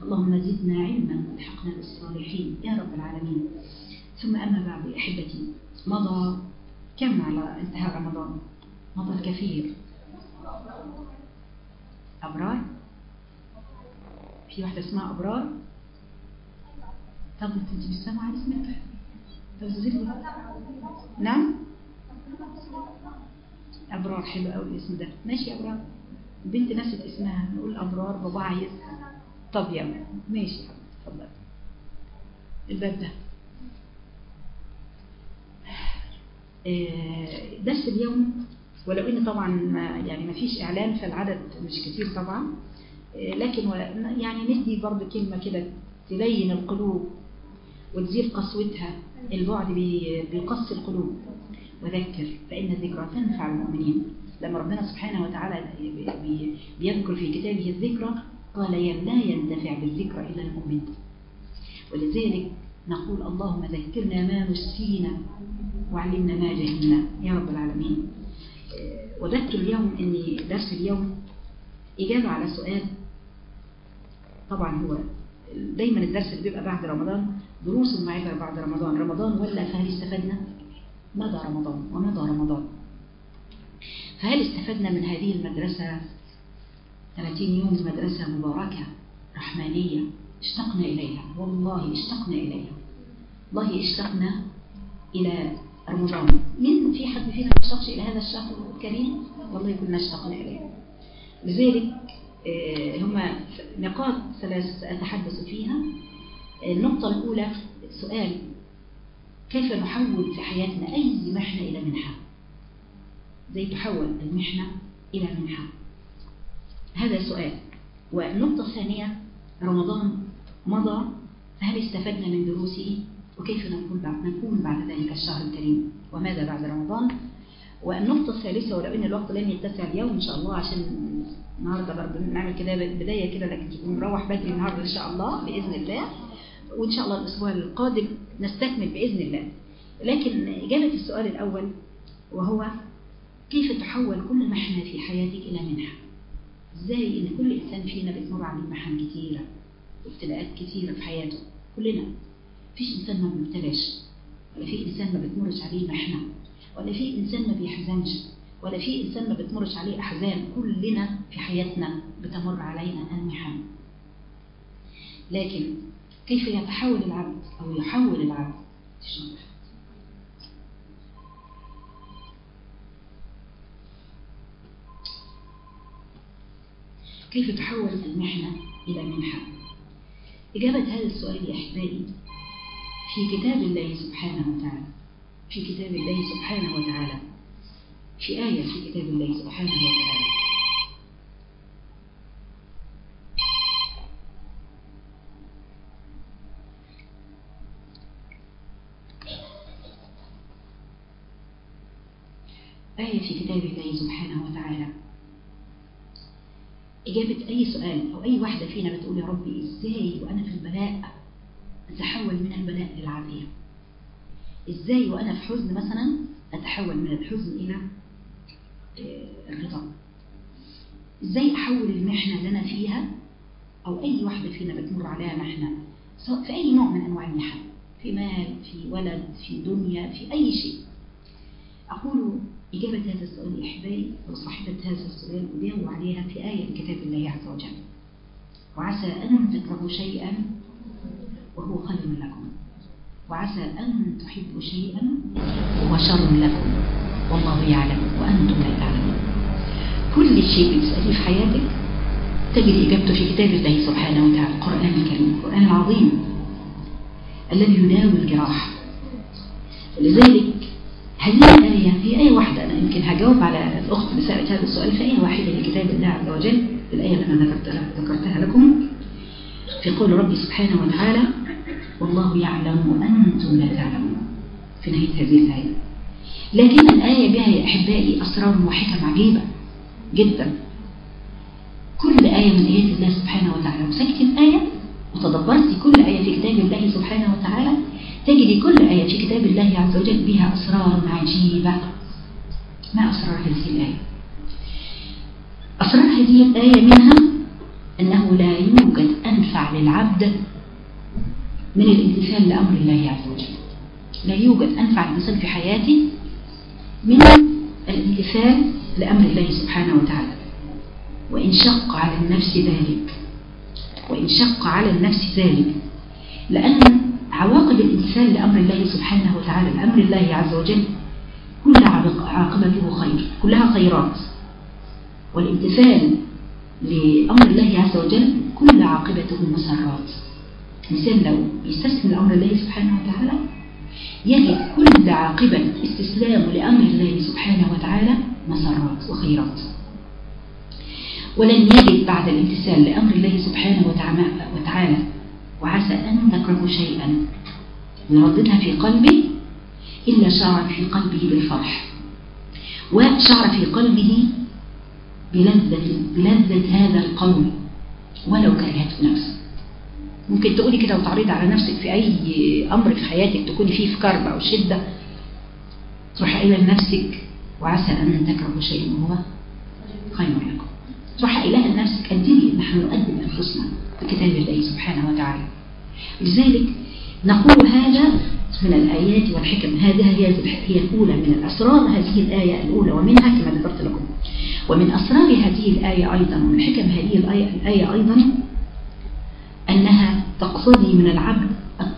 اللهم زدنا علما والحقنا بالصالحين يا رب العالمين. ثم أما بعد أحبتي، مضى كم على انتهاء رمضان؟ مضى الكثير. أبرار؟ في واحدة اسمها أبرار؟ طب انت مش سامعة اسمك؟ طب زدي. نعم؟ أبرار حلو قوي الاسم ده. ماشي أبرار. بنت نسيت اسمها، نقول أبرار بابا عايز. طب يلا ماشي، اتفضل. الباب ده درس اليوم، ولو ان طبعا يعني ما فيش اعلان فالعدد مش كتير طبعا، لكن يعني ندي برضه كلمة كده تلين القلوب وتزيل قسوتها. البعد بيقسي القلوب. وذكر فإن الذكرى تنفع المؤمنين. لما ربنا سبحانه وتعالى بيذكر في كتابه الذكرى قال لا ينتفع بالذكرى إلا المؤمن. ولذلك نقول اللهم ذكرنا ما نسينا وعلمنا ما جهلنا يا رب العالمين. وذكر اليوم أن درس اليوم إجابة على سؤال. طبعا هو دايما الدرس اللي بيبقى بعد رمضان دروس معبر بعد رمضان ولا فهل استفدنا؟ مضى رمضان ومضى رمضان، فهل استفدنا من هذه المدرسة 30 يوم مدرسة مباركة رحمانية اشتقنا إليها؟ والله اشتقنا إليها، والله اشتقنا إلى رمضان. من في حد فينا ما اشتقش إلى هذا الشهر الكريم؟ والله كنا اشتقنا إليه. لذلك هما نقاط ثلاث سأتحدث فيها. النقطة الأولى سؤال: كيف نحول في حياتنا أي محنة إلى منحة؟ زي تحول المحنة إلى منحة، هذا سؤال. والنقطة الثانية: رمضان مضى، فهل استفدنا من دروسه؟ وكيف نكون بعد ذلك الشهر الكريم؟ وماذا بعد رمضان؟ والنقطة الثالثة، ولو أن الوقت لن يتسع اليوم إن شاء الله، عشان النهاردة برضه نعمل كده بداية كده، لكن تكون نروح بدري النهاردة إن شاء الله بإذن الله، وإن شاء الله الأسبوع القادم نستكمل بإذن الله. لكن إجابة السؤال الأول وهو: كيف تحول كل محنة في حياتك إلى منحة؟ إزاي إن كل إنسان فينا بتمر عليه محن كثيرة وابتلاءات كثيرة في حياته، كلنا. فيش إنسان ما بيبتلاش، ولا في إنسان ما بتمرش عليه محنة، ولا في إنسان ما بيحزنش، ولا في إنسان ما بتمرش عليه أحزان. كلنا في حياتنا بتمر علينا المحن. لكن كيف يتحول العبد أو يحول العبد؟ كيف تحول المحنة إلى منحة؟ إجابة هذا السؤال يا أحبائي في كتاب الله سبحانه وتعالى، في كتاب الله سبحانه وتعالى، في آية في كتاب الله سبحانه وتعالى. آية في كتاب الله سبحانه وتعالى. إجابة أي سؤال أو أي واحدة فينا بتقول: يا ربي إزاي وأنا في البلاء أتحول من البلاء للعافية؟ إزاي وأنا في حزن مثلا أتحول من الحزن إلى الرضا؟ إزاي أحول المحنة اللي أنا فيها، أو أي واحدة فينا بتمر عليها محنة سواء في أي نوع من أنواع المحن، في مال، في ولد، في دنيا، في أي شيء. أقول إجابة هذا السؤال يا أحبائي وصاحبة هذا السؤال أجاوب عليها في آية من كتاب الله عز وجل: وعسى أن تكرهوا شيئا وهو خير لكم، وعسى أن تحبوا شيئا وهو شر لكم، والله يعلم وأنتم لا تعلمون. كل شيء بتسأليه في حياتك تجد إجابته في كتاب الله سبحانه وتعالى، القرآن الكريم، القرآن العظيم الذي يداوي الجراح. ولذلك هذه الآية هي آية واحدة. أنا يمكن هجاوب على الأخت اللي سألت هذا السؤال في آية واحدة لكتاب الله عز وجل، الآية اللي أنا ذكرتها لكم في قول ربي سبحانه وتعالى: والله يعلم وأنتم لا تعلمون، في نهاية هذه الآية. لكن الآية بها يا أحبائي أسرار وحكم عجيبة جدا. كل آية من آيات الله سبحانه وتعالى، وسكت الآية وتدبرتي كل آية في كتاب الله سبحانه وتعالى، تجدي كل آية في كتاب الله عز وجل بها أسرار عجيبة. ما أسرار هذه الآية؟ أسرار هذه الآية منها أنه لا يوجد أنفع للعبد من الامتثال لأمر الله عز وجل. لا يوجد أنفع امتثال في حياتي من الامتثال لأمر الله سبحانه وتعالى، وإن شق على النفس ذلك، وإن شق على النفس ذلك، لأن عواقب الامتثال لأمر الله سبحانه وتعالى لأمر الله عز وجل كل عاقبته خير، كلها خيرات. والامتثال لأمر الله عز وجل كل عاقبته مسرات. الإنسان لو يستسلم لأمر الله سبحانه وتعالى يجد كل عاقبة استسلامه لأمر الله سبحانه وتعالى مسرات وخيرات. ولن يجد بعد الامتثال لأمر الله سبحانه وتعالى وعسى أن تكرهوا شيئا ويرددها في قلبه إلا شعر في قلبه بالفرح، وشعر في قلبه بلذة هذا القول ولو كرهته نفسه. ممكن تقولي كده وتعرض على نفسك في أي أمر في حياتك تكوني فيه في كرب أو شدة، تروح قايلة لنفسك وعسى أن تكرهوا شيئا وهو خير لكم. تروح قايلة لنفسك قدمي، نحن نقدم أنفسنا بكتاب الله سبحانه وتعالى. لذلك نقول هذا من الآيات والحكم، هذه هي الأولى من الأسرار هذه الآية الأولى، ومنها كما ذكرت لكم. ومن أسرار هذه الآية أيضا ومن حكم هذه الآية أيضا أنها تقتضي من العبد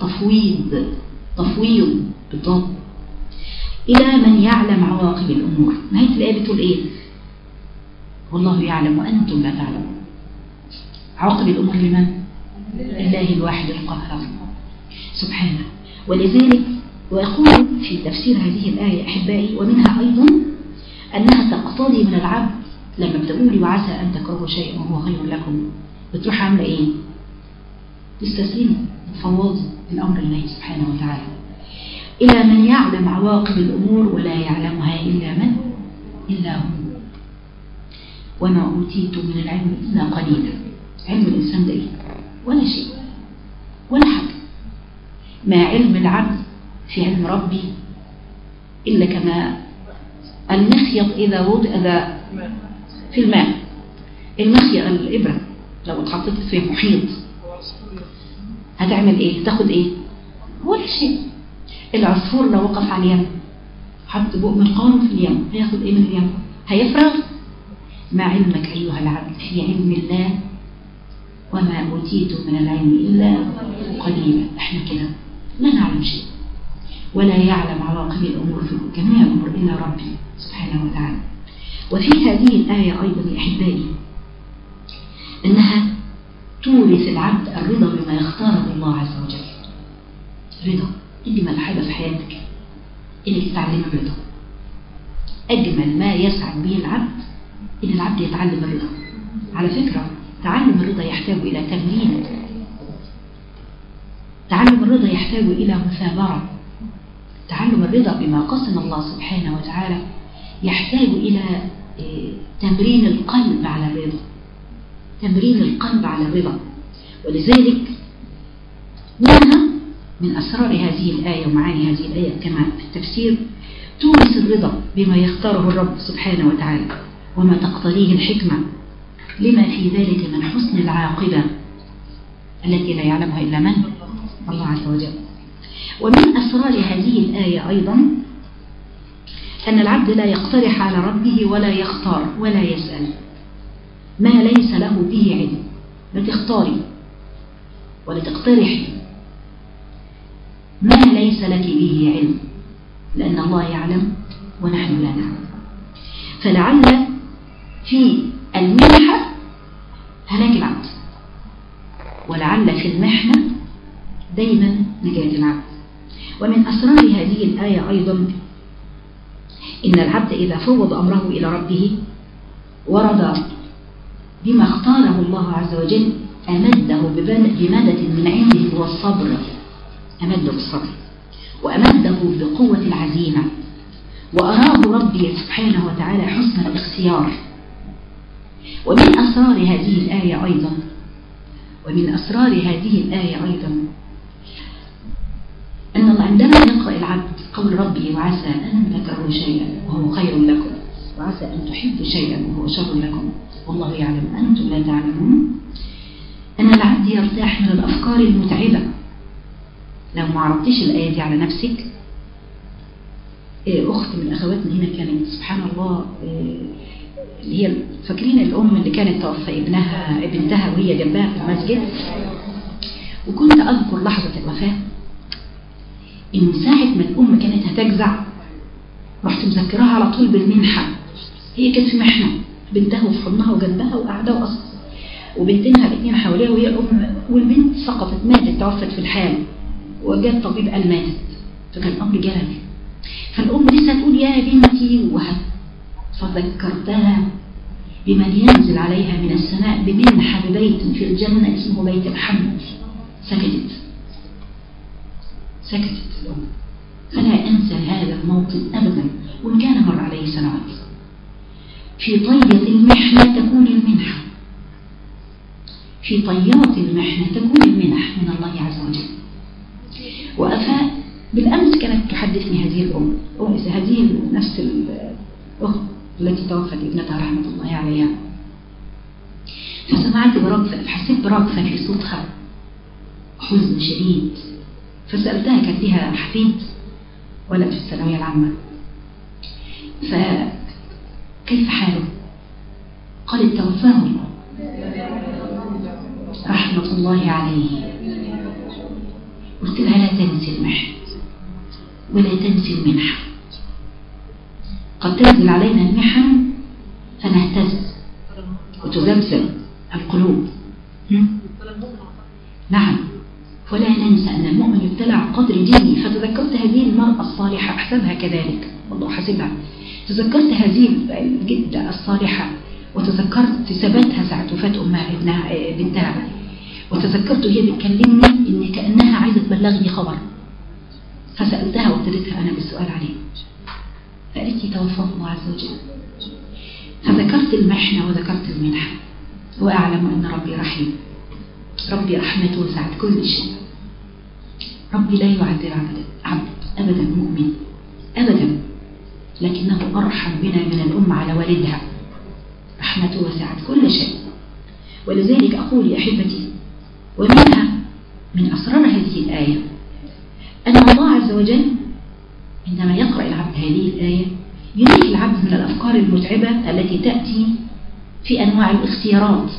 تفويض بالضبط إلى من يعلم عواقب الأمور. نهاية الآية بتقول إيه؟ والله يعلم وأنتم لا تعلمون. عواقب الأمور لمن؟ لله الواحد القهار سبحانه. ولذلك ويقول في تفسير هذه الآية أحبائي ومنها أيضا أنها تقتضي من العبد لما بتقولي وعسى أن تكرهوا شيئا وهو خير لكم، بتروح عاملة إيه؟ تستسلموا تفوضوا الأمر الله سبحانه وتعالى إلى من يعلم عواقب الأمور ولا يعلمها إلا هو. وما أوتيتم من العلم إلا قليلا. علم الإنسان ده إيه؟ ولا شيء ولا حاجة. ما علم العبد في علم ربي إلا كما المخيط إذا وضع في الماء. المخيط الإبرة لو اتحطت في محيط هتعمل إيه؟ تاخد إيه؟ ولا شيء. العصفور لو وقف على اليم حط بق منقاره في اليم هياخد إيه من اليم؟ هيفرغ. ما علمك أيها العبد في علم الله وما أوتيتم من العلم إلا قليلا. احنا كده لا نعلم شيء ولا يعلم عواقب الأمور في جميع الأمور إلا ربي سبحانه وتعالى. وفي هذه الآية أيضا يا أحبائي أنها تورث العبد الرضا بما يختاره الله عز وجل. رضا أجمل حاجة في حياتك إنك تتعلم الرضا. أجمل ما يسعد به العبد إن العبد يتعلم الرضا. على فكرة تعلم الرضا يحتاج إلى تمرين، تعلم الرضا يحتاج إلى مثابرة، تعلم الرضا بما قسم الله سبحانه وتعالى يحتاج إلى تمرين القلب على الرضا، تمرين القلب على الرضا. ولذلك منها من أسرار هذه الآية ومعاني هذه الآية كما في التفسير تورث الرضا بما يختاره الرب سبحانه وتعالى وما تقتضيه الحكمة لما في ذلك من حسن العاقبة التي لا يعلمها إلا من؟ الله عز وجل. ومن أسرار هذه الآية أيضا أن العبد لا يقترح على ربه ولا يختار ولا يسأل ما ليس له به علم. لا تختاري ولا تقترحي ما ليس لك به علم لأن الله يعلم ونحن لا نعلم. فلعل في المنحة هلاك العبد ولعل في المحنة دايما نجاة العبد. ومن أسرار هذه الآية أيضا إن العبد إذا فوض أمره إلى ربه ورد بما اختاره الله عز وجل أمده بمدد من عنده هو الصبر، أمده بالصبر وأمده بقوة العزيمة وأراه ربي سبحانه وتعالى حسن الاختيار. ومن أسرار هذه الآية أيضا أن عندما يقرأ العبد قول ربي وعسى أن تكرهوا شيئا وهو خير لكم وعسى أن تحبوا شيئا وهو شر لكم والله يعلم أنتم لا تعلمون، أن العبد يرتاح من الأفكار المتعبة. لو ما عرضتيش الآية دي على نفسك، أخت من أخواتنا هنا كانت سبحان الله، اللي هي فاكرين الأم اللي كانت توفى بنتها وهي جنبها في المسجد، وكنت أذكر لحظة الوفاة إن ساعة ما الأم كانت هتجزع رحت مذكرها على طول بالمنحة. هي كانت في محنة، بنتها في حضنها وجنبها وقاعدة وأصلا، وبنتينها الاثنين حواليها وهي الأم، والبنت سقطت ماتت توفت في الحال، وجاء الطبيب قال ماتت، فكان الأمر جلل. فالأم لسه تقول يا بنتي فذكرتها بمن ينزل عليها من السماء بمنحة ببيت في الجنة اسمه بيت الحمد. سكتت الأم. فلا أنسى هذا الموطن أبدا، وإن كان مر عليه سنوات. في طية المحنة تكون المنحة، في طيات المحنة تكون المنح من الله عز وجل. وأفاء بالأمس كانت تحدثني هذه الأم، هذه نفس الأخت التي توفت ابنتها رحمة الله عليها، فسمعت حسيت برغفة في صوتها، حزن شديد. فسألتها، كانت لها حفيد ولد في الثانوية العامة، فكيف حاله؟ قالت توفاه الله رحمة الله عليه. قلت لها لا تنسي المحن ولا تنسي المنحة. قد تنزل علينا المحن فنهتز وتزلزل القلوب. نعم، ولا ننسى أن المؤمن يبتلى عن قدر دينه. فتذكرت هذه المرأة الصالحة، أحسبها كذلك والله حسبها، تذكرت هذه الجدة الصالحة، وتذكرت ثباتها ساعة وفاة أمها بنتها، وتذكرت هي بتكلمني إن كأنها عايزة تبلغني خبر. فسألتها وابتديتها أنا بالسؤال عليه، فقالت لي توفاه الله عز وجل. فذكرت المحنة وذكرت المنحة، وأعلم أن ربي رحيم، ربي رحمته وسعت كل شيء. ربي لا يعذب عبد أبدا مؤمن أبدا، لكنه أرحم بنا من الأم على والدها، رحمته وسعت كل شيء. ولذلك أقول يا أحبتي، ومنها من أسرار هذه الآية أن الله عز وجل عندما يقرأ العبد هذه الآية ينهي العبد من الأفكار المتعبة التي تأتي في أنواع الاختيارات.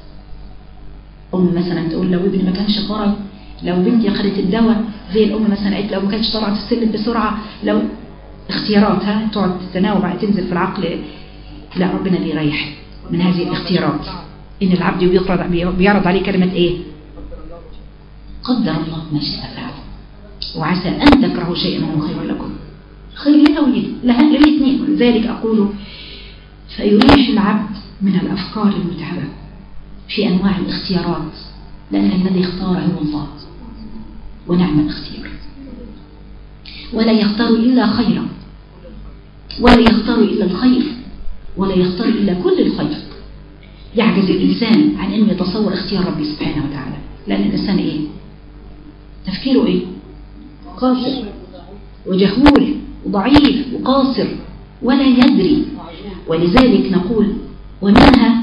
أم مثلا تقول لو ابني ما كانش قرأ، لو بنتي أخذت الدواء، زي الأم مثلا قالت لو ما كانش طلعت السلم بسرعة، لو اختياراتها تقعد تتناوب بعد تنزل في العقل. لا، ربنا بيريح من هذه الاختيارات. إن العبد بيعرض عليه كلمة إيه؟ قدر الله ما شاء فعل، وعسى أن تكرهوا شيئا وهو خير لكم، خير لها للاثنين. ولذلك أقول فيريح العبد من الأفكار المتعبة في أنواع الاختيارات، لأن الذي اختار هو الله، ونعم الاختيار. ولا يختار إلا خيرا، ولا يختار إلا الخير، ولا يختار إلا كل الخير. يعجز الإنسان عن أن يتصور اختيار ربي سبحانه وتعالى، لأن الإنسان إيه؟ تفكيره إيه؟ قاصر وجهول وضعيف وقاصر ولا يدري. ولذلك نقول ومنها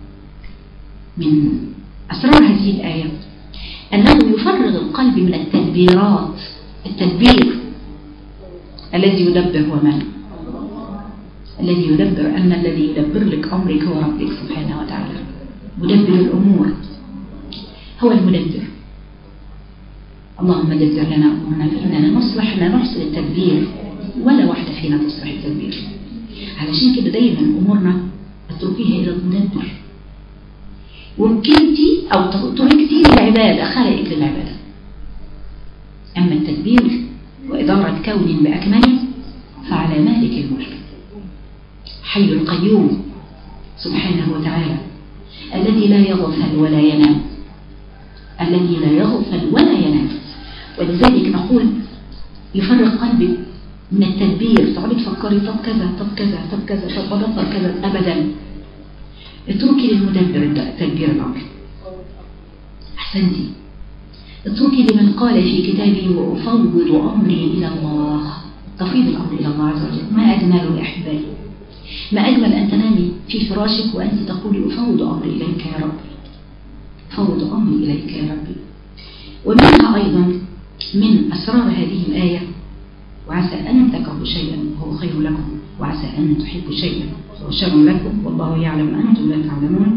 من أسرار هذه الآية أنه يفرغ القلب من التدبيرات. التدبير الذي يدبر هو من؟ الذي يدبر، أن الذي يدبر لك أمرك هو ربك سبحانه وتعالى. مدبر الأمور هو المدبر. اللهم دبر لنا أمورنا فإننا نصلح لا نحصل التدبير، ولا واحدة فينا تصلح التدبير. علشان كده دايما أمورنا اتركيها إلى المدبر. وكنتي أو تركتي للعبادة، خلقك للعبادة. أما التدبير وإدارة كون بأكمله فعلى مالك الملك حي القيوم سبحانه وتعالى، الذي لا يغفل ولا ينام، الذي لا يغفل ولا ينام. ولذلك نقول يفرق قلبك من التدبير، تقعدي تفكري طب كذا طب كذا طب كذا طب بدبر كذا، أبدا. اتركي للمدبر تدبير الأمر. أحسنتي. اتركي لمن قال في كتابه وأفوض أمري إلى الله. تفيض الأمر إلى الله عز وجل. ما أجمل يا أحبائي، ما أجمل أن تنامي في فراشك وأنت تقولي أفوض أمري إليك يا رب. أفوض أمري إليك يا ربي. ومنها أيضا من أسرار هذه الآية وعسى أن تكرهوا شيئا وهو خير لكم وعسى أن تحبوا شيئا وهو شر لكم والله يعلم وأنتم لا تعلمون.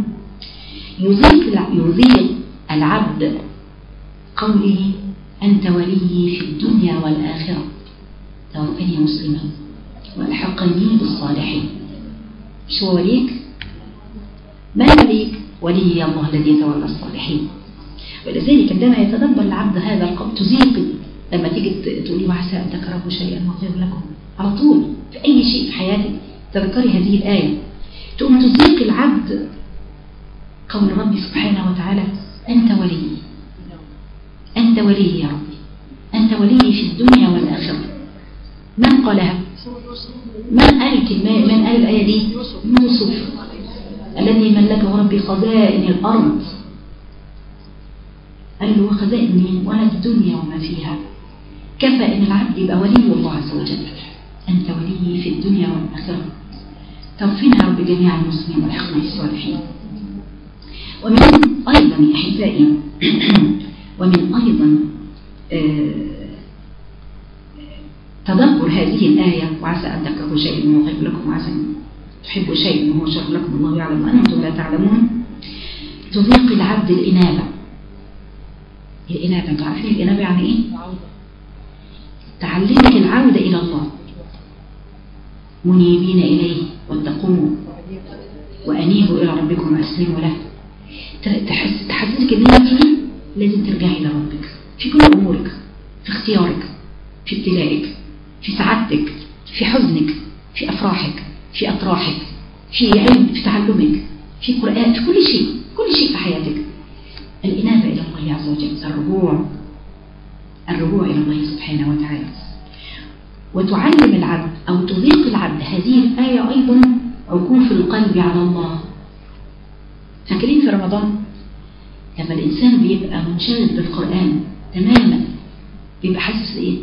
يذيق العبد قوله أنت ولي في الدنيا والآخرة توفني مسلما والحقني بالصالحين. شو وليك؟ من وليك؟ ولي الله الذي يتولى الصالحين. ولذلك عندما يتدبر العبد هذا القول تزيق لما تيجي تقولي وعسى أن تكرهوا شيئا وخير لكم على طول في أي شيء في حياتك تذكري هذه الآية تقوم تزيق العبد قول ربي سبحانه وتعالى أنت ولي، أنت ولي يا ربي، أنت ولي في الدنيا والآخرة. من قالها؟ من قال الآية دي؟ يوسف الذي ملكه ربي خزائن الأرض. قال له خزائن مين؟ ولا الدنيا وما فيها. كفى إن العبد يبقى ولي الله عز وجل. أنت ولي في الدنيا والآخرة توفينا يا رب جميع المسلمين والحقنا بالصالحين. ومن أيضا يا أحبائي ومن أيضا تدبر هذه الآية وعسى أن تكرهوا شيئا وهو خير لكم وعسى أن تحبوا شيئا وهو شر لكم والله يعلم وأنتم لا تعلمون. تذيق العبد الإنابة. الإنابة انتوا عارفين الإنابة يعني إيه؟ تعلمك العودة إلى الله منيبين إليه واتقوه وأنيبوا إلى ربكم وأسلموا له. تحسسك إن أنت لازم ترجعي إلى ربك في كل أمورك، في اختيارك، في ابتلائك، في سعادتك، في حزنك، في أفراحك، في أطراحك، في علم، في تعلمك، في قرآن، في كل شيء، كل شيء في حياتك. الإنابة إلى الله عز وجل، الرجوع إلى الله سبحانه وتعالى. وتعلم العبد أو تذيق العبد هذه الآية أيضا عكوف القلب على الله. فاكرين في رمضان لما الإنسان بيبقى منشغل بالقرآن تماما بيبقى حاسس إيه؟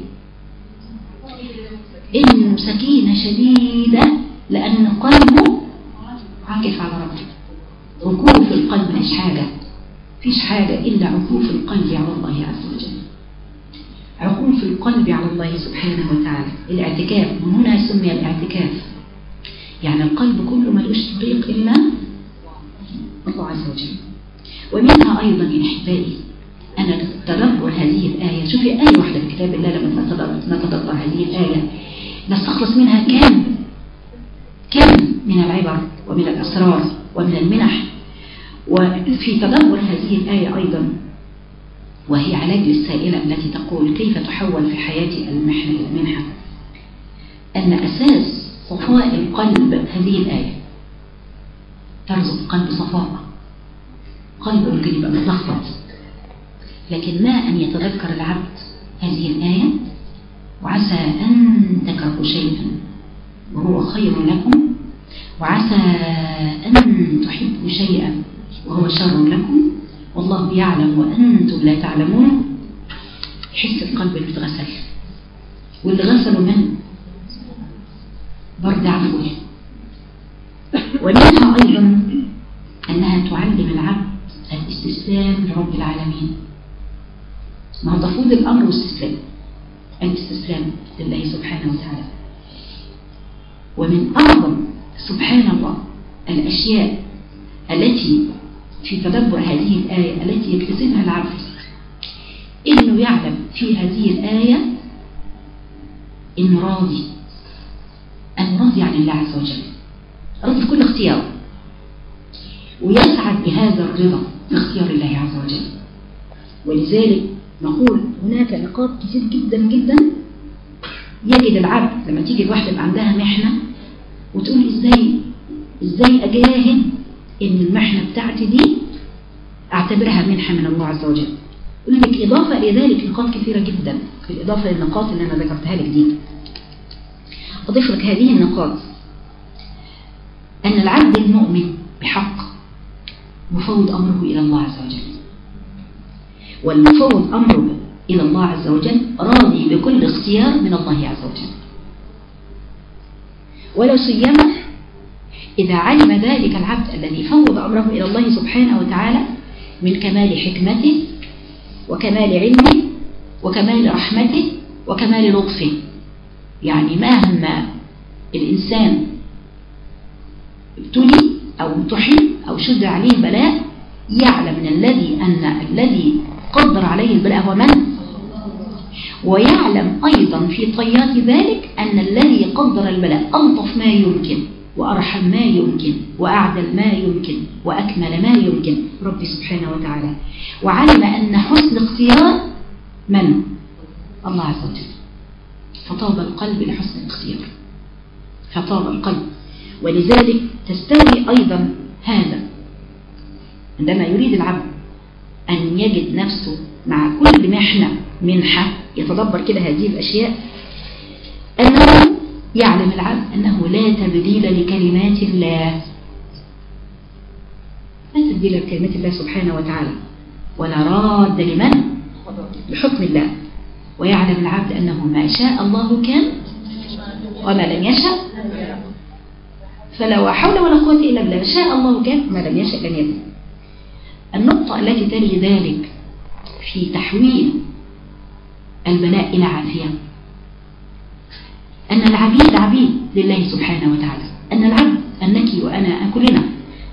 إنه سكينة شديدة لأن قلبه عاكف على ربه. عكوف القلب مش حاجة، فيش حاجة إلا عكوف القلب على الله عز وجل. عكوف القلب على الله سبحانه وتعالى. الاعتكاف من هنا سمي الاعتكاف، يعني القلب كله ملوش طريق إلا الله عز وجل. ومنها أيضا يا أحبائي أنا تدبر هذه الآية. شوفي آية واحدة في كتاب الله لما نتدبر هذه الآية نستخلص منها كم من العبر ومن الأسرار ومن المنح. وفي تدبر هذه الآية أيضا وهي علاج للسائلة التي تقول كيف تحول في حياتي المحنة إلى منحة، أن أساس صفاء القلب هذه الآية ترزق القلب صفاء. قلب ممكن يبقى متلخبط، لكن ما أن يتذكر العبد هذه الآية وعسى أن تكرهوا شيئا وهو خير لكم وعسى أن تحبوا شيئا وهو شر لكم والله يعلم وأنتم لا تعلمون. يحس القلب اللي اتغسل واللي غسلوا منه برد عفوه. ومنها أيضا أنها تعلم العبد الاستسلام لرب العالمين. ما هو تفوض الأمر واستسلام، الاستسلام لله سبحانه وتعالى. ومن أعظم سبحان الله الأشياء التي في تدبر هذه الآية التي يكتسبها العبد إنه يعلم في هذه الآية إنه راضي، أنه راضي عن الله عز وجل، راضي في كل اختيار ويسعد بهذا الرضا في اختيار الله عز وجل. ولذلك نقول هناك نقاط كثير جدا جدا يجد العبد لما تيجي الواحدة يبقى عندها محنة وتقول ازاي اجاهد ان المحنة بتاعتي دي اعتبرها منحة من الله عز وجل. يقول لك اضافة الى ذلك نقاط كثيرة جدا بالاضافة للنقاط اللي انا ذكرتها لك دي. اضيف لك هذه النقاط ان العبد المؤمن بحق مفوض امره الى الله عز وجل، والمفوض امره الى الله عز وجل راضي بكل اختيار من الله عز وجل. ولو سيما إذا علم ذلك العبد الذي فوض أمره إلى الله سبحانه وتعالى من كمال حكمته وكمال علمه وكمال رحمته وكمال لطفه. يعني مهما الإنسان ابتلي أو امتحن أو شد عليه بلاء، يعلم أن الذي قدر عليه البلاء هو من؟ ويعلم أيضا في طيات ذلك أن الذي قدر البلاء ألطف ما يمكن وأرحم ما يمكن وأعدل ما يمكن وأكمل ما يمكن، ربي سبحانه وتعالى. وعلم أن حسن اختيار من؟ الله عز وجل. فطاب القلب لحسن الاختيار، فطاب القلب. ولذلك تستوي أيضا هذا عندما يريد العبد أن يجد نفسه مع كل منحة يتدبر كده هذه الأشياء، أنه يعلم العبد أنه لا تبديل لكلمات الله، لا تبديل لكلمات الله سبحانه وتعالى، ولا راد لمن؟ لحكم الله. ويعلم العبد أنه ما شاء الله كان وما لم يشاء فلا حول ولا قوة إلا بالله. شاء الله كان وما لم يشاء لم يكن. النقطة التي تلي ذلك في تحويل البلاء إلى عافية، أن العبيد عبيد لله سبحانه وتعالى، أن العبد أنك وأنا كلنا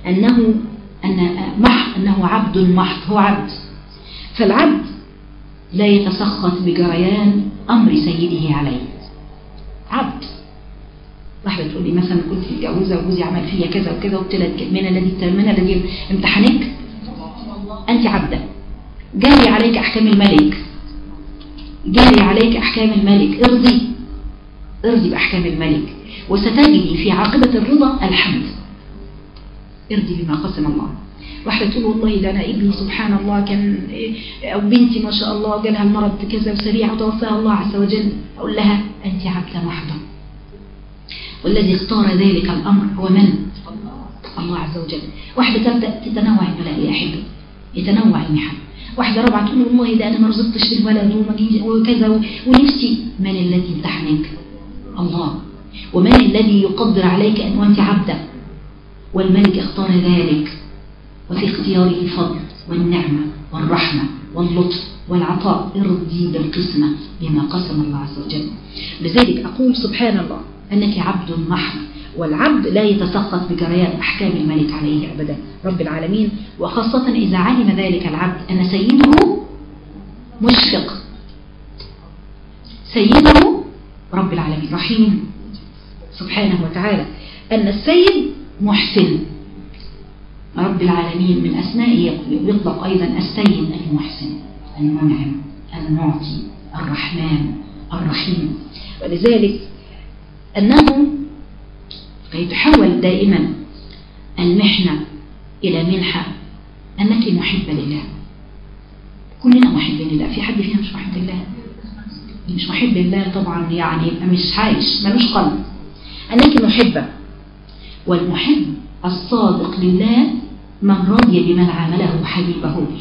أنه عبد محض، هو عبد. فالعبد لا يتسخط بجريان أمر سيده عليه. عبد. واحدة تقول لي مثلا كنت متجوزة وجوزي عمل فيا كذا وكذا وابتلت، من الذي امتحنك؟ أنت عبدة، جاري عليك أحكام الملك، جاري عليك أحكام الملك، ارضي بأحكام الملك، وستجدي في عاقبة الرضا الحمد. ارضي بما قسم الله. واحدة تقول والله ده أنا ابني سبحان الله كان، أو بنتي ما شاء الله جالها المرض كذا وسريع وتوفاها الله عز وجل، أقول لها أنت عبدة محضة، والذي اختار ذلك الأمر هو من؟ الله عز وجل. واحدة ثالثة تتنوع البلاء يا أحبي، يتنوع المحن. واحدة رابعة تقول والله ده أنا ما رزقتش بالولد وكذا ونفسي. من الذي امتحنك؟ الله. ومن الذي يقدر عليك أن أنت عبدة؟ والملك اختار ذلك، وفي اختياره الفضل والنعمة والرحمة واللطف والعطاء. ارضي بالقسمة بما قسم الله عز وجل. لذلك أقول سبحان الله أنك عبد محض، والعبد لا يتسخط بجريان أحكام الملك عليه أبدا رب العالمين، وخاصة إذا علم ذلك العبد أن سيده مشفق، سيده رب العالمين رحيم سبحانه وتعالى، أن السيد محسن رب العالمين. من أسمائه يطلق أيضا السيد المحسن المنعم المعطي الرحمن الرحيم. ولذلك أنه يتحول دائما المحنة إلى منحة، أنك محبة لله. كلنا محبين لله، في حد فينا مش محب لله؟ مش محب لله طبعا يعني مش عايش، ملوش قلب. أنك محبة، والمحب الصادق لله من رضي بمن عامله حبيبه به.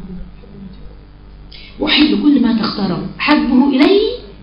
وأحب كل ما تختاره، أحبه إلي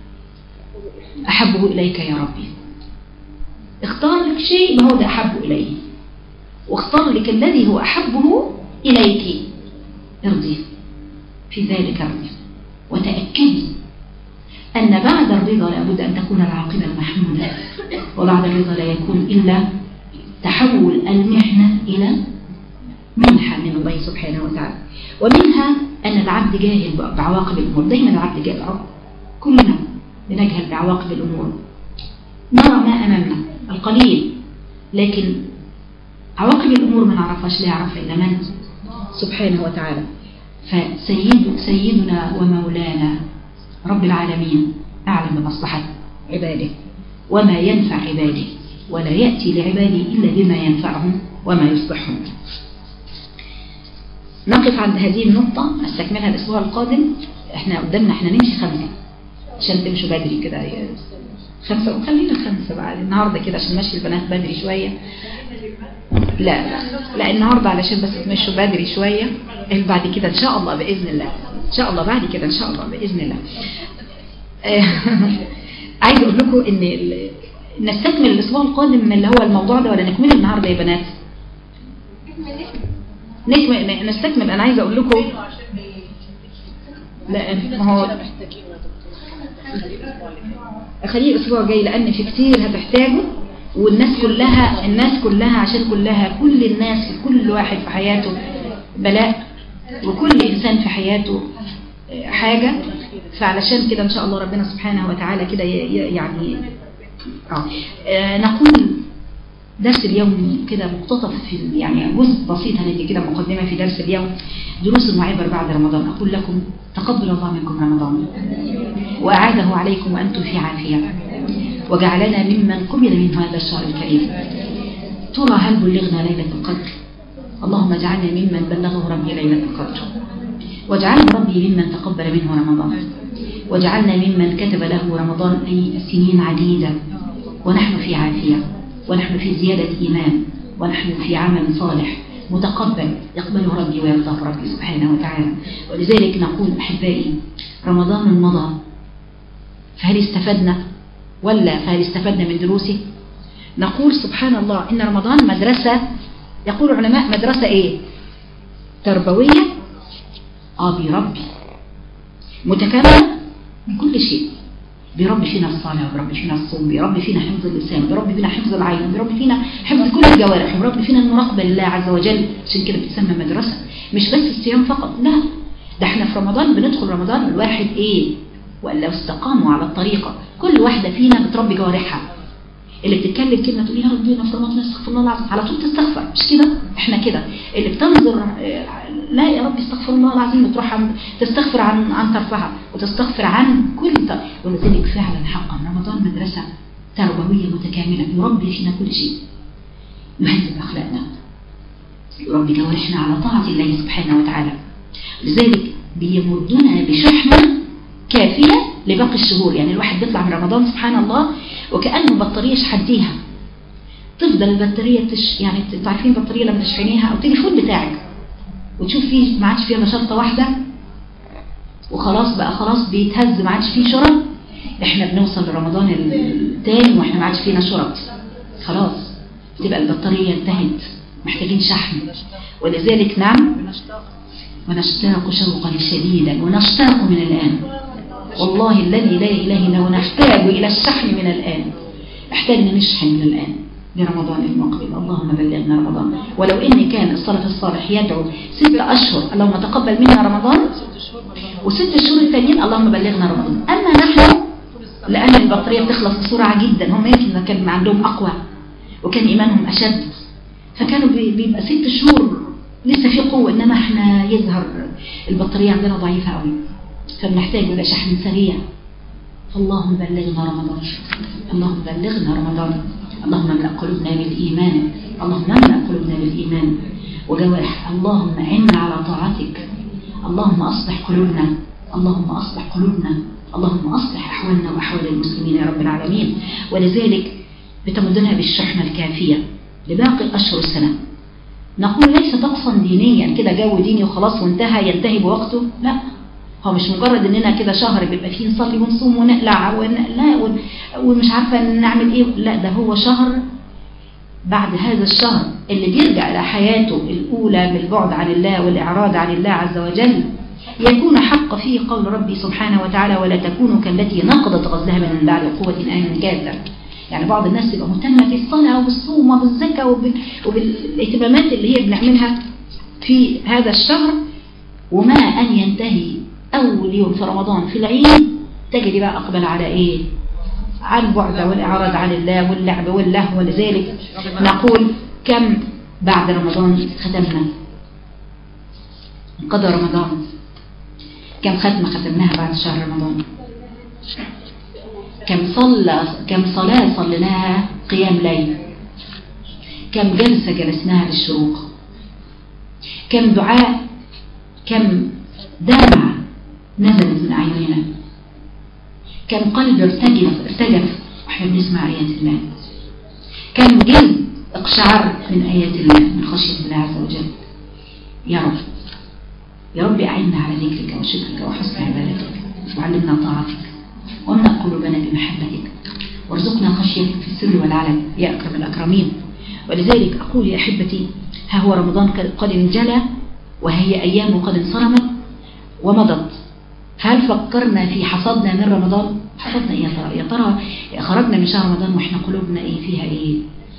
أحبه إليك يا ربي. اختار لك شيء ما هو ده أحب إليه، واختار لك الذي هو أحبه إليك، ارضي في ذلك ارضي. وتأكدي أن بعد الرضا لابد أن تكون العاقبة المحمودة، وبعد الرضا لا يكون إلا تحول المحنة إلى منحة من الله سبحانه وتعالى. ومنها أن العبد جاهل بعواقب الأمور. دايما العبد جاهل، كلنا بنجهل بعواقب الأمور، نرى ما أمامنا القليل، لكن عواقب الأمور ما نعرفهاش، لا يعرف إلا من؟ سبحانه وتعالى. فسيدنا ومولانا رب العالمين أعلم بمصلحة عباده وما ينفع عباده، ولا يأتي لعباده إلا بما ينفعهم وما يصلحهم. نقف عند هذه النقطة، استكملها الأسبوع القادم. احنا قدامنا نمشي 5 عشان تمشوا بدري كده، 5 وخلينا 5 بعد النهاردة كده عشان نمشي البنات بدري شوية. لا النهاردة علشان بس تمشوا بدري شوية، بعد كده إن شاء الله بإذن الله، إن شاء الله بعد كده إن شاء الله بإذن الله. عايز أقول لكم إن نستكمل الأسبوع القادم اللي هو الموضوع ده، ولا نكمل النهاردة يا بنات؟ نستكمل. أنا عايزة أقول لكم لا ما هو خليه الأسبوع الجاي، لأن في كتير هتحتاجه، والناس كلها عشان كل الناس، كل واحد في حياته بلاء، وكل إنسان في حياته حاجة. فعلشان كده إن شاء الله ربنا سبحانه وتعالى كده يعني نقول درس اليوم كده مقتطف في يعني جزء بسيط هندي كده مقدمة في درس اليوم، دروس وعبر بعد رمضان. أقول لكم تقبل الله منكم رمضان وأعاده عليكم وأنتم في عافية، وجعلنا ممن قبل منه هذا الشهر الكريم. ترى هل بلغنا ليلة القدر؟ اللهم اجعلنا ممن بلغه ربي ليلة القدر، واجعلنا ربي ممن تقبل منه رمضان، واجعلنا ممن كتب له رمضان أي سنين عديدة ونحن في عافية، ونحن في زيادة إيمان، ونحن في عمل صالح متقبل يقبله ربي ويرضاه ربي سبحانه وتعالى. ولذلك نقول أحبائي رمضان مضى، فهل استفدنا فهل استفدنا من دروسه؟ نقول سبحان الله إن رمضان مدرسة، يقول العلماء مدرسة إيه؟ تربوية بربي متكاملة من كل شيء. بربي فينا الصلاة، بربي فينا الصوم، بربي فينا حفظ اللسان، بربي فينا حفظ العين، بربي فينا حفظ كل الجوارح، بربي فينا المراقبة لله عز وجل. عشان كده بتسمى مدرسة. مش بس الصيام فقط، لا، ده احنا في رمضان بندخل رمضان الواحد وأن لو استقاموا على الطريقة، كل واحدة فينا بتربي جوارحها. اللي بتتكلم كلمة تقول يا ربي انا في رمضان استغفر الله العظيم، على طول تستغفر، مش كده؟ احنا كده. اللي بتنظر لا يا ربي استغفر الله العظيم، بتروح تستغفر عن طرفها وتستغفر عن كل ولذلك فعلا حقا رمضان مدرسة تربوية متكاملة، يربي فينا كل شيء، يهذب أخلاقنا، يربي جوارحنا على طاعة الله سبحانه وتعالى. لذلك بيمدنا بشحنة كافية لباقي الشهور. يعني الواحد بيطلع من رمضان سبحان الله وكأنه بطارية شحديها، تفضل البطارية يعني تعرفين البطارية لما تشحنيها أو التليفون بتاعك وتشوف فيه ما عادش فيها نشاطة واحدة وخلاص بقى خلاص بيتهز، ما عادش فيه شرط. احنا بنوصل لرمضان التاني واحنا ما عادش فينا شرط، خلاص تبقى البطارية انتهت، محتاجين شحن. ولذلك نعم ونشتاق شوقا شديدا، ونشتاق من الآن والله الذي لا إله إلا هو، نحتاج إلى الشحن من الآن، احتاجنا نشحن من الآن لرمضان المقبل. اللهم بلغنا رمضان. ولو إن كان السلف الصالح يدعو 6 أشهر اللهم تقبل منا رمضان، و6 شهور التانيين اللهم بلغنا رمضان. أما نحن لأن البطارية بتخلص بسرعة جدا، هم يمكن كان عندهم أقوى وكان إيمانهم أشد، فكانوا بيبقى 6 شهور لسه في قوة، إنما احنا يظهر البطارية عندنا ضعيفة قوي، فبنحتاج إلى شحن سريع. اللهم بلغنا رمضان، اللهم بلغنا رمضان، اللهم املأ قلوبنا بالإيمان، اللهم املأ قلوبنا بالإيمان وجوارح. اللهم أعنا على طاعتك، اللهم أصلح قلوبنا، اللهم أصلح قلوبنا، اللهم أصلح أحوالنا وأحوال المسلمين يا رب العالمين. ولذلك بتمدنا بالشحنة الكافية لباقي أشهر السنة. نقول ليس طقسا دينيا كده جو ديني وخلاص وانتهى ينتهي بوقته، لا، هو مش مجرد اننا كده شهر بيبقى فيه نصلي ونصوم ونقلع ومش عارفه نعمل ايه، لا، ده هو شهر بعد هذا الشهر اللي بيرجع الى حياته الاولى بالبعد عن الله والاعراض عن الله عز وجل، يكون حق فيه قول ربي سبحانه وتعالى ولا تكونوا كالتي نقضت غزلها من بعد قوة أنكاثا. يعني بعض الناس تبقى مهتمة بالصلاة وبالصوم وبالزكاة وبالاهتمامات اللي هي بنعملها في هذا الشهر، وما أن ينتهي أول يوم في رمضان في العيد تجد بقى أقبل على على البعد والإعراض عن الله واللعب واللهو. ولذلك نقول كم بعد رمضان ختمنا، قضى رمضان كم ختمة ختمناها بعد شهر رمضان، كم صلاة صليناها قيام ليل، كم جلسة جلسناها للشروق، كم دعاء، كم دمعة نزلت من أعيننا، كم قلب ارتجف واحنا بنسمع آيات الله، كم جلد اقشعر من آيات الله من خشية الله عز وجل. يا رب يا رب أعنا على ذكرك وشكرك وحسن عبادتك، وعلمنا طاعتك، واملأ قلوبنا بمحبتك، وارزقنا خشيتك في السر والعلن يا أكرم الأكرمين. ولذلك أقول يا أحبتي ها هو رمضان قد انجلى وهي أيام قد انصرمت ومضت. هل فكرنا في حصدنا من رمضان؟ حصدنا إيه يا ترى خرجنا من شهر رمضان وإحنا قلوبنا إيه فيها إيه؟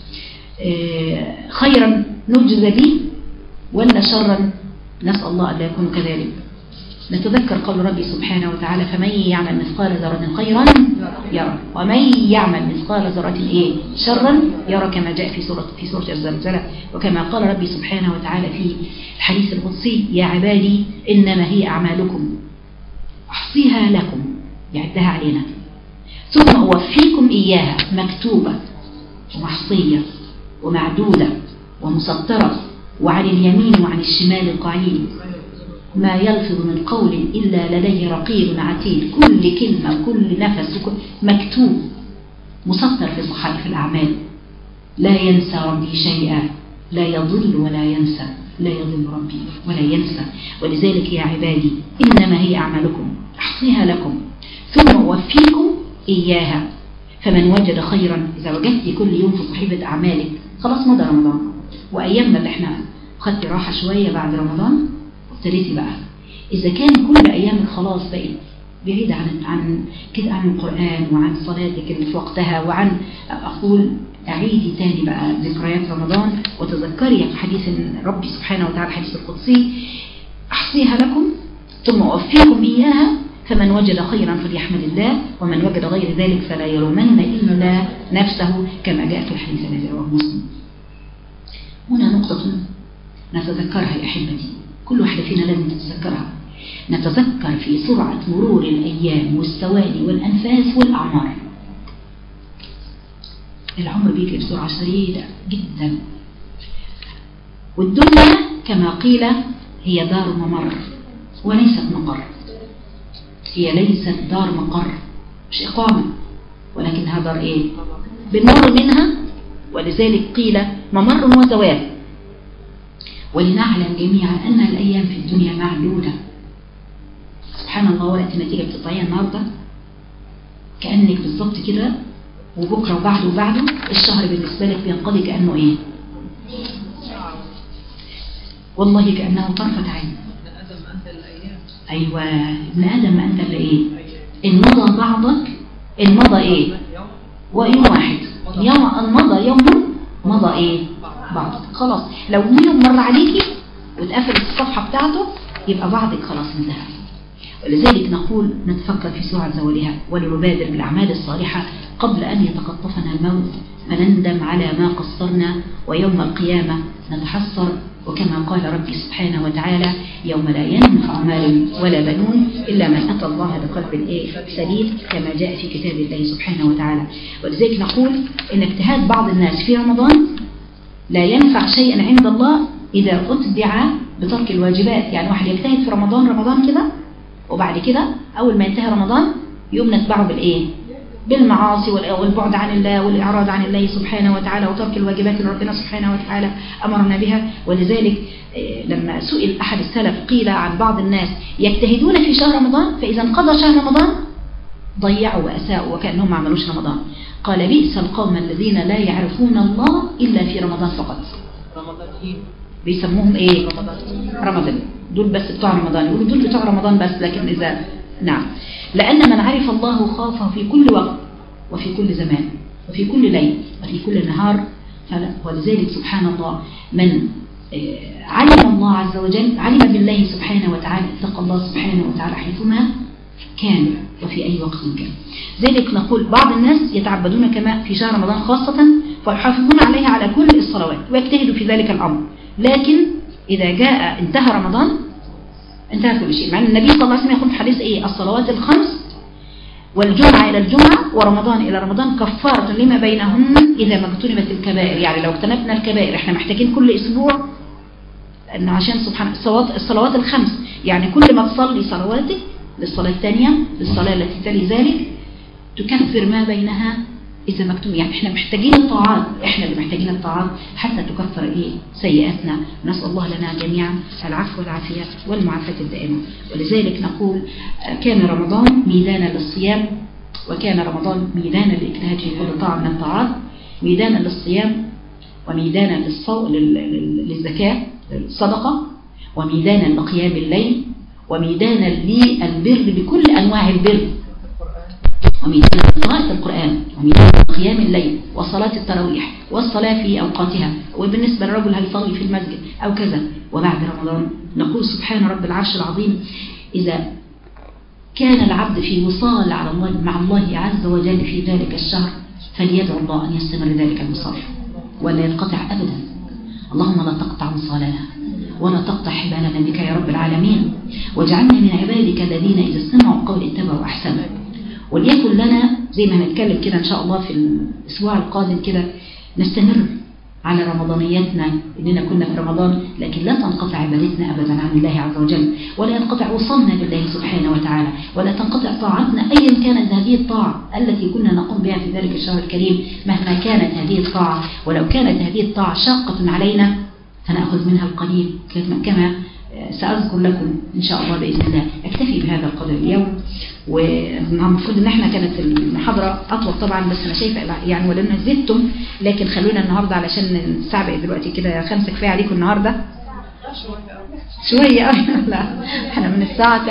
خيرا نجزى به ولا شرا نسأل الله أن لا يكون كذلك. نتذكر قول ربي سبحانه وتعالى فمن يعمل مثقال ذرة خيرا يرى ومن يعمل مثقال ذرة إيه شرا يرى، كما جاء في سورة الزلزلة، وكما قال ربي سبحانه وتعالى في الحديث القدسي يا عبادي إنما هي أعمالكم أحصيها لكم، يعدها علينا ثم أوفيكم إياها مكتوبة ومحصية ومعدودة ومسطرة وعن اليمين وعن الشمال قعيد ما يلفظ من قول إلا لديه رقيب عتيد. كل كلمة كل نفس مكتوب مسطر في صحائف الأعمال. لا ينسى ربي شيئا، لا يضل ولا ينسى، لا يضل ربي ولا ينسى. ولذلك يا عبادي إنما هي أعمالكم أحصيها لكم ثم أوفيكم إياها فمن وجد خيرا. إذا وجدت كل يوم في صحيفة أعمالك خلاص مضى رمضان، وأيامنا اللي احنا خدت راحة شوية بعد رمضان ابتديتي بقى. إذا كان كل أيامك خلاص بقت بعيدة عن كده، عن القرآن وعن صلاتك اللي في وقتها، وعن أقول أعيدي تاني بقى ذكريات رمضان وتذكري حديث ربي سبحانه وتعالى الحديث القدسي أحصيها لكم ثم أوفيكم إياها فمن وجد خيرا فليحمد الله ومن وجد غير ذلك فلا يلومن إلا نفسه كما جاء في الحديث الذي رواه مسلم. هنا نقطة نتذكرها يا أحبتي، كل واحدة فينا لازم تتذكرها. نتذكر في سرعة مرور الأيام والثواني والأنفاس والأعمار. العمر بيجري بسرعة شديدة جدا، والدنيا كما قيل هي دار ممر وليست مقر. هي ليست دار مقر مش إقامة، ولكنها دار إيه؟ بنمر منها، ولذلك قيل ممر وزوال. ولنعلم جميعا أن الأيام في الدنيا معدودة. سبحان الله، وقت النتيجة بتطلعيها النهاردة كأنك بالضبط كده، وبكرة وبعده وبعده الشهر بالنسبة لك بينقضي كأنه إيه؟ والله كأنه طرفة عين. أيوة ابن آدم ما أنت اللي إيه؟ إن مضى بعضك إن مضى إيه؟ ويوم واحد يوم أن مضى يوم مضى إيه؟ بعضك. خلاص لو يوم مر عليكي واتقفلت الصفحة بتاعته يبقى بعضك خلاص انتهى. ولذلك نقول نتفكر في سرعة زوالها ولنبادر بالأعمال الصالحة قبل أن يتقطفنا الموت فنندم على ما قصرنا، ويوم القيامة نتحسر. وكما قال ربي سبحانه وتعالى يوم لا ينفع مال ولا بنون إلا من أتى الله بقلب سليم، كما جاء في كتاب الله سبحانه وتعالى. ولذلك نقول إن اجتهاد بعض الناس في رمضان لا ينفع شيئا عند الله إذا أتبع بترك الواجبات. يعني واحد يجتهد في رمضان كده، وبعد كده أول ما ينتهي رمضان يوم نتبعه بالإيه؟ بالمعاصي والبعد عن الله والإعراض عن الله سبحانه وتعالى وترك الواجبات اللي ربنا سبحانه وتعالى أمرنا بها. ولذلك لما سئل أحد السلف قيل عن بعض الناس يجتهدون في شهر رمضان فإذا انقضى شهر رمضان ضيعوا وأساءوا وكأنهم ما عملوش رمضان. قال بئس القوم الذين لا يعرفون الله إلا في رمضان فقط. بيسموهم إيه؟ رمضان. دول بس بتوع رمضان، يقولوا دول بتوع رمضان بس. لكن إذا نعم، لأن من عرف الله خافه في كل وقت وفي كل زمان وفي كل ليل وفي كل نهار. ولذلك سبحان الله من علم الله عز وجل علم بالله سبحانه وتعالى، اتقى الله سبحانه وتعالى حيثما كان وفي أي وقت كان. ذلك نقول بعض الناس يتعبدون كما في شهر رمضان خاصة فيحافظون عليها على كل الصلوات ويجتهدوا في ذلك الأمر، لكن إذا جاء انتهى رمضان انتهى كل شيء. مع أن النبي صلى الله عليه وسلم يقول في حديث إيه؟ الصلوات الخمس والجمعة إلى الجمعة ورمضان إلى رمضان كفارة لما بينهن إذا ما اجتنبت الكبائر. يعني لو اجتنبنا الكبائر احنا محتاجين كل أسبوع أنه عشان سبحان الصلوات الخمس، يعني كل ما تصلي صلواتك للصلاة الثانية للصلاة التي تلي ذلك تكفر ما بينها إذا مكتوب. يعني احنا محتاجين الطاعات، احنا اللي محتاجين الطاعات حتى تكفر ايه سيئاتنا. نسأل الله لنا جميعا العفو والعافية والمعافاة الدائمة. ولذلك نقول كان رمضان ميدانا للصيام، وكان رمضان ميدانا للاجتهاد في كل طاعة من الطاعات، ميدانا للصيام وميدانا للزكاة الصدقة، وميدانا لقيام الليل، وميدانا للبر بكل أنواع البر، وميدانا لقراءة القرآن، وميدانا لقيام الليل وصلاة التراويح والصلاة في أوقاتها، وبالنسبة للرجل هيصلي في المسجد أو كذا. وبعد رمضان نقول سبحان رب العرش العظيم. إذا كان العبد في وصال مع الله عز وجل في ذلك الشهر فليدعو الله أن يستمر ذلك الوصال ولا ينقطع أبدا. اللهم لا تقطع وصالنا ولا تقطع حبالنا بك يا رب العالمين، واجعلنا من عبادك الذين إذا استمعوا القول اتبعوا أحسنه. وليكن لنا زي ما هنتكلم كده إن شاء الله في الأسبوع القادم كده نستمر على رمضانيتنا، إننا كنا في رمضان لكن لا تنقطع عبادتنا أبدا عن الله عز وجل، ولا ينقطع وصلنا بالله سبحانه وتعالى، ولا تنقطع طاعتنا أيا كانت هذه الطاعة التي كنا نقوم بها في ذلك الشهر الكريم مهما كانت هذه الطاعة. ولو كانت هذه الطاعة شاقة علينا فنأخذ منها القليل كما سأذكر لكم إن شاء الله بإذن الله. أكتفي بهذا القدر اليوم، والمفروض إن احنا كانت المحاضرة أطول طبعا، بس أنا شايفة يعني ولما زدتم، لكن خلونا النهاردة علشان نستعبق دلوقتي كده 5 كفاية عليكم النهاردة شوية. لا احنا من الساعة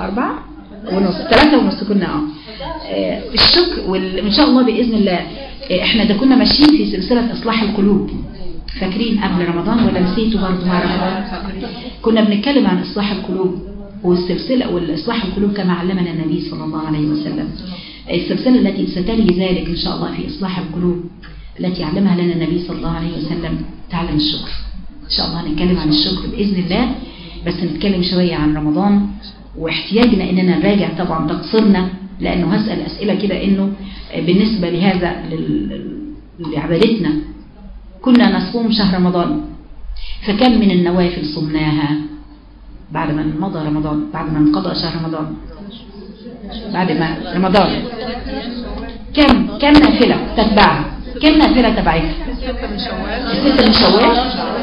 3:30 كنا الشكر وإن شاء الله بإذن الله. احنا ده كنا ماشيين في سلسلة إصلاح القلوب، فاكرين قبل رمضان ولا نسيتوا برضه مع رمضان؟ كنا بنتكلم عن إصلاح القلوب والسلسلة والإصلاح القلوب كما علمنا النبي صلى الله عليه وسلم. السلسلة التي ستلي ذلك إن شاء الله في إصلاح القلوب التي علمها لنا النبي صلى الله عليه وسلم تعلم الشكر. إن شاء الله هنتكلم عن الشكر بإذن الله، بس نتكلم شوية عن رمضان واحتياجنا إننا نراجع طبعا تقصيرنا، لأنه هسأل أسئلة كده إنه بالنسبة لهذا لعبادتنا كنا نصوم شهر رمضان، فكم من النوافل صمناها بعد ما مضى رمضان، بعد ما انقضى شهر رمضان، بعد ما رمضان كم نافلة تتبعها، كم نافلة تبعتها؟ 6 من شوال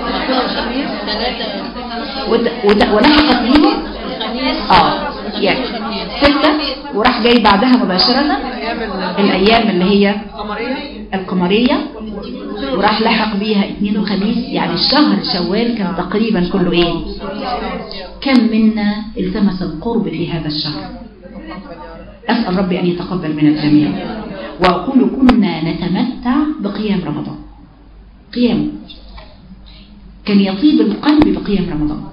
ولحقت بيه يعني 6 وراح جاي بعدها مباشرة الأيام اللي هي القمرية، وراح لحق بيها 2 وخميس. يعني الشهر شوال كان تقريبا كله ايه؟ كم منا التمس القرب في هذا الشهر؟ أسأل ربي أن يتقبل من الجميع. وأقول كنا نتمتع بقيام رمضان، قيام كان يطيب القلب بقيام رمضان.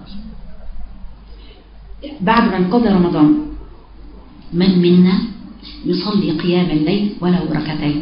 بعد ما انقضى رمضان من منا يصلي قيام الليل ولو ركعتين؟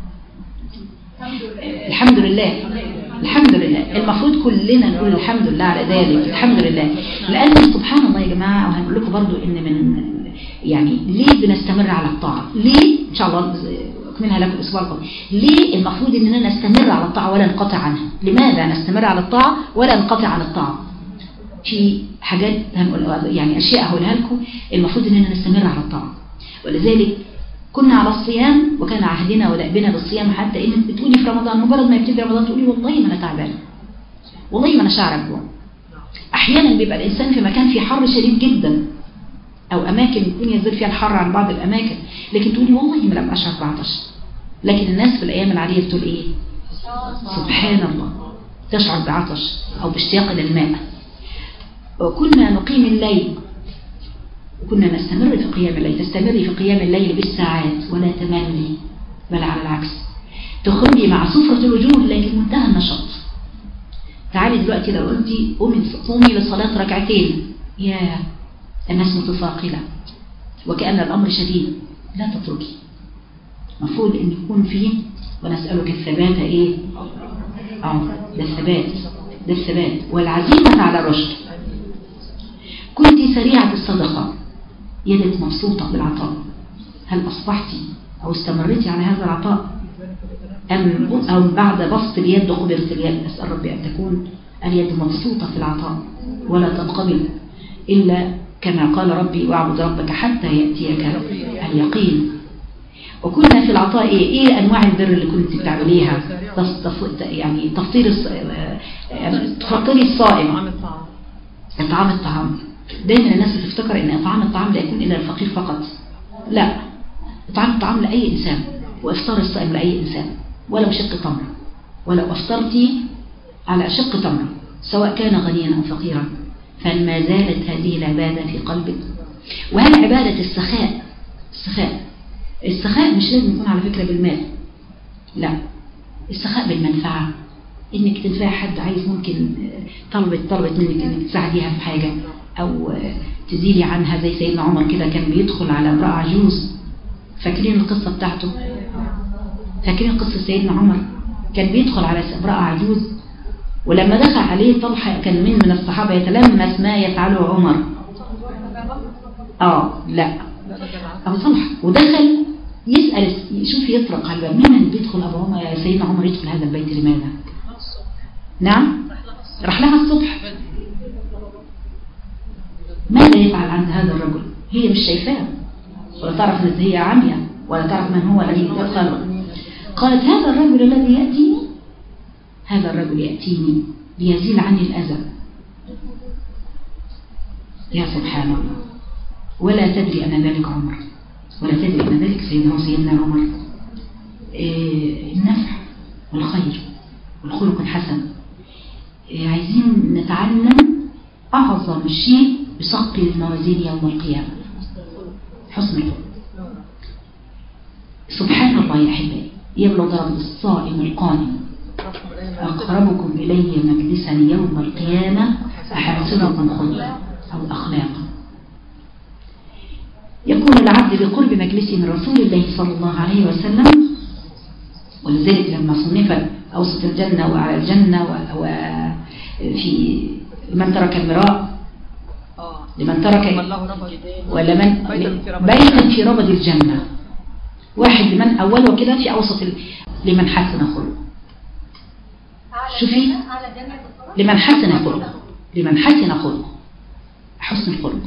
الحمد لله، الحمد لله. المفروض كلنا نقول الحمد لله على ذلك، الحمد لله. لأن سبحان الله يا جماعة، وهنقول لكم برضو إن من يعني ليه بنستمر على الطاعة؟ ليه إن شاء الله أكملها لكم الأسبوع القادم. ليه المفروض إننا نستمر على الطاعة ولا ننقطع عنها؟ لماذا نستمر على الطاعة ولا ننقطع عن الطاعة؟ في حاجات هنقول يعني أشياء هقولها لكم المفروض إننا نستمر على الطاعة. ولذلك كنا على الصيام، وكان عهدنا ودأبنا بالصيام، حتى إن بتقولي في رمضان مجرد ما يبتدي رمضان تقولي والله ما أنا تعبانة، والله ما أنا شاعرة بجوع. أحيانا بيبقى الإنسان في مكان فيه حر شديد جدا، أو أماكن يكون يزيد فيها الحر عن بعض الأماكن، لكن تقولي والله ما لم أشعر بعطش. لكن الناس في الأيام العادية بتقول إيه؟ سبحان الله، تشعر بعطش أو باشتياق للماء. وكنا نقيم الليل، وكنا نستمر في قيام الليل. تستمري في قيام الليل بالساعات ولا تملي، بل على العكس تخرجي مع صفرة الوجوه لكن منتهى النشاط. تعالي دلوقتي لو قلتي قومي للصلاة ركعتين، يا الناس متثاقلة وكأن الأمر شديد، لا تتركي. مفروض أن يكون فيه ونسألك الثبات إيه؟ ده الثبات، ده الثبات والعزيمة على الرشد. كنت سريعة الصدقة، يدك مبسوطة بالعطاء. هل أصبحتي أو استمرتي على هذا العطاء أم بعد بسط اليد قبلت اليد؟ أسأل ربي أن تكون اليد مبسوطة في العطاء ولا تنقبل إلا كما قال ربي واعبد ربك حتى يأتيك اليقين. وكنا في العطاء إيه أنواع البر اللي كنت بتعمليها؟ يعني تفطير الصائم، إطعام الطعام. دايما الناس بتفتكر ان اطعام الطعام لا يكون الا الفقير فقط. لا، اطعام الطعام لاي انسان، وافطار الصائم لاي انسان، ولو شق تمره، ولو افطرتي على شق تمره سواء كان غنيا او فقيرا فما زالت هذه العبادة في قلبك. وهل عبادة السخاء مش لازم يكون على فكرة بالمال، لا، السخاء بالمنفعة، انك تنفع حد عايز، ممكن طلبت منك انك تساعديها في حاجة او تزيلي عنها، زي سيدنا عمر كده كان بيدخل على امرأة عجوز. فاكرين القصة بتاعته؟ فاكرين قصة سيدنا عمر؟ كان بيدخل على امرأة عجوز، ولما دخل عليه طلحة كان من الصحابة يتلمس ما يفعله عمر. لا أبو طلحة، ودخل يسأل يشوف يطرق على الباب، مين اللي بيدخل أبو عمر يا سيدنا عمر يدخل هذا البيت لماذا؟ نعم، راح لها الصبح. ماذا يفعل عند هذا الرجل؟ هي مش شايفاه، ولا تعرف ان هي عمية، ولا تعرف من هو الذي يدخل. قالت هذا الرجل يأتيني ليزيل عني الأذى. يا سبحان الله. ولا تدري أن ذلك عمر، ولا تدري أن ذلك سيدنا عمر. النفع والخير والخلق الحسن. عايزين نتعلم أعظم شيء بصقل الموازين يوم القيامة، حسن الخلق. سبحان الله يا أحبائي، يبلغ درجة الصائم القائم أقربكم إلي مجلسا يوم القيامة أحسنكم خلقا أو أخلاقا. يكون العبد بقرب مجلسه من رسول الله صلى الله عليه وسلم. ولذلك لما صنفت أوسط الجنة وعلى الجنة وفي لمن ترك المراء، لمن ترك ولا من بيتا في ربد الجنة، واحد لمن أوله كده في أوسط لمن حسن خلق. شوفي، لمن حسن خلق، لمن حسن خلق، حسن الخلق.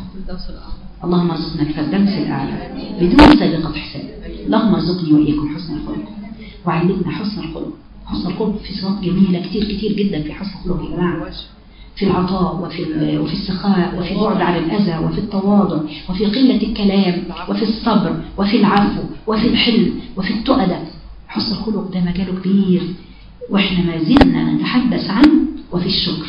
اللهم ارزقنا الفردوس الأعلى بدون سابقة حساب. اللهم ارزقني وإياكم حسن الخلق، وعلمنا حسن الخلق. حسن الخلق في صفات جميلة كتير كتير جدا في حسن الخلق يا جماعة، في العطاء وفي السخاء وفي البعد عن الأذى وفي التواضع وفي قلة الكلام وفي الصبر وفي العفو وفي الحلم وفي التؤدة. حسن الخلق ده مجاله كبير، واحنا ما زلنا نتحدث عنه. وفي الشكر،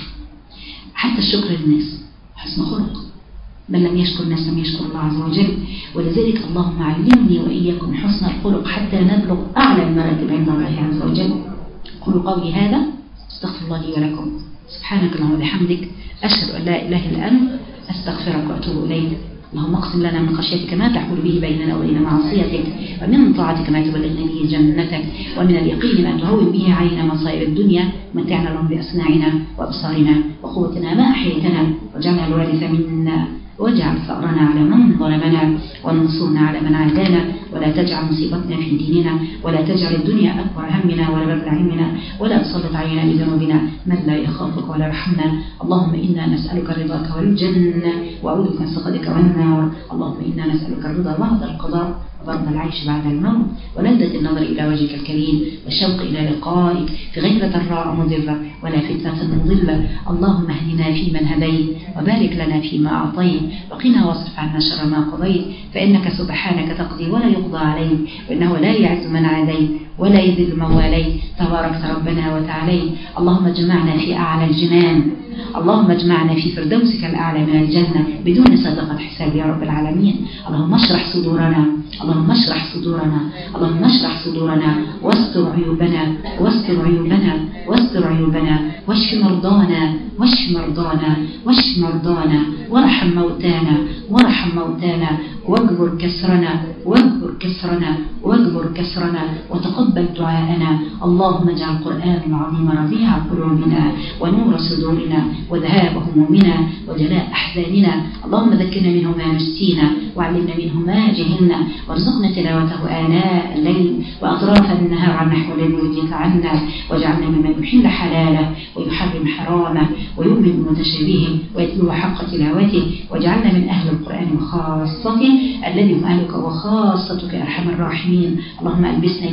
حتى الشكر للناس حسن خلق. من لم يشكر الناس لم يشكر الله عز وجل. ولذلك اللهم علمني وإياكم حسن الخلق حتى نبلغ أعلى المراتب عند الله عز وجل. قولوا قولي هذا، استغفر الله لي ولكم. سبحانك اللهم وبحمدك، أشهد أن لا إله إلا أنت، أستغفرك وأتوب إليك. اللهم اقسم لنا من خشيتك ما تحول به بيننا وبين معصيتك، ومن طاعتك ما تبلغنا به جنتك، ومن اليقين ما تهون به علينا مصائب الدنيا. متعنا لهم بأسماعنا وأبصارنا وقوتنا ما أحييتنا، واجعلنا الوارث منا، واجعل ثأرنا على من ظلمنا، وانصرنا على من عادانا، ولا تجعل مصيبتنا في ديننا، ولا تجعل الدنيا أكبر همنا ولا مبلغ علمنا، ولا تسلط علينا بذنوبنا من لا يخافك ولا يرحمنا. اللهم إنا نسألك رضاك والجنة، وأعوذ بك من سخطك والنار. اللهم إنا نسألك الرضا بعد القضاء، وبرد العيش بعد الموت، ولذة النظر إلى وجهك الكريم، والشوق إلى لقائك في غير ضراء مضرة ولا فتنة مضلة. اللهم اهدنا فيمن هديت، وبارك لنا فيما أعطيت، وقنا واصرف عنا شر ما قضيت، فإنك سبحانك تقضي ولا يقضى عليك، وإنه لا يعز من عاديت ولا يذل من واليت، تباركت ربنا وتعاليت. اللهم اجمعنا في أعلى الجنان، اللهم اجمعنا في فردوسك الأعلى من الجنة بدون سابقة حساب يا رب العالمين. اللهم اشرح صدورنا، اللهم اشرح صدورنا، اللهم اشرح صدورنا، واستر عيوبنا، واستر عيوبنا، واستر عيوبنا، واشف مرضانا، واشف مرضانا، واشف مرضانا، وارحم موتانا، وارحم موتانا، واجبر كسرنا، واجبر كسرنا، واجبر كسرنا، وتقبل دعاءنا. اللهم اجعل القرآن العظيم ربيع قلوبنا، ونور صدورنا، وذهاب همومنا، وجلاء أحزاننا. اللهم ذكرنا منه ما نسينا، وعلمنا منه ما جهلنا، وارزقنا تلاوته آناء الليل وأطراف النهار عن نحو الذي يرضيك عنا، واجعلنا ممن يحل حلاله ويحرم حرامه، ويؤمن بمتشابهه ويتلو حق تلاوته، واجعلنا من أهل القرآن وخاصته الذي هم أهلك وخاصتك أرحم الراحمين. اللهم ألبسنا به الحلى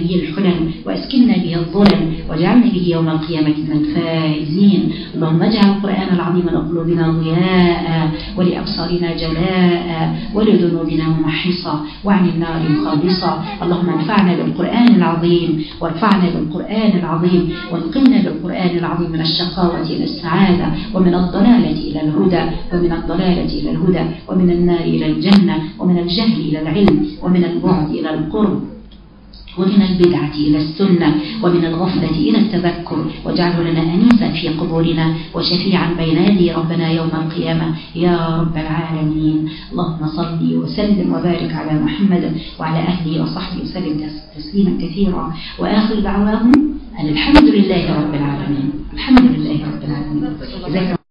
السنن وأسكننا به الظلم واجعلنا به يوم القيامة من الفائزين. اللهم اجعل القرآن العظيم لقلوبنا ضياء ولأبصارنا جلاء ولذنوبنا ممحصا وعن النار خالصا. اللهم انفعنا بالقرآن العظيم وارفعنا بالقرآن العظيم وانقلنا بالقرآن العظيم من الشقاوة إلى السعادة ومن الضلالة إلى الهدى ومن الضلالة إلى الهدى ومن النار إلى الجنة ومن الجهل إلى العلم ومن البعد إلى القرب ومن البدعة إلى السنة ومن الغفلة إلى التذكر واجعله لنا أنيسا في قبورنا وشفيعا بين يدي ربنا يوم القيامة يا رب العالمين. اللهم صل وسلم وبارك على محمد وعلى أهله وصحبه وسلم تسليما كثيرا وآخر دعواهم أن الحمد لله رب العالمين. الحمد لله رب العالمين.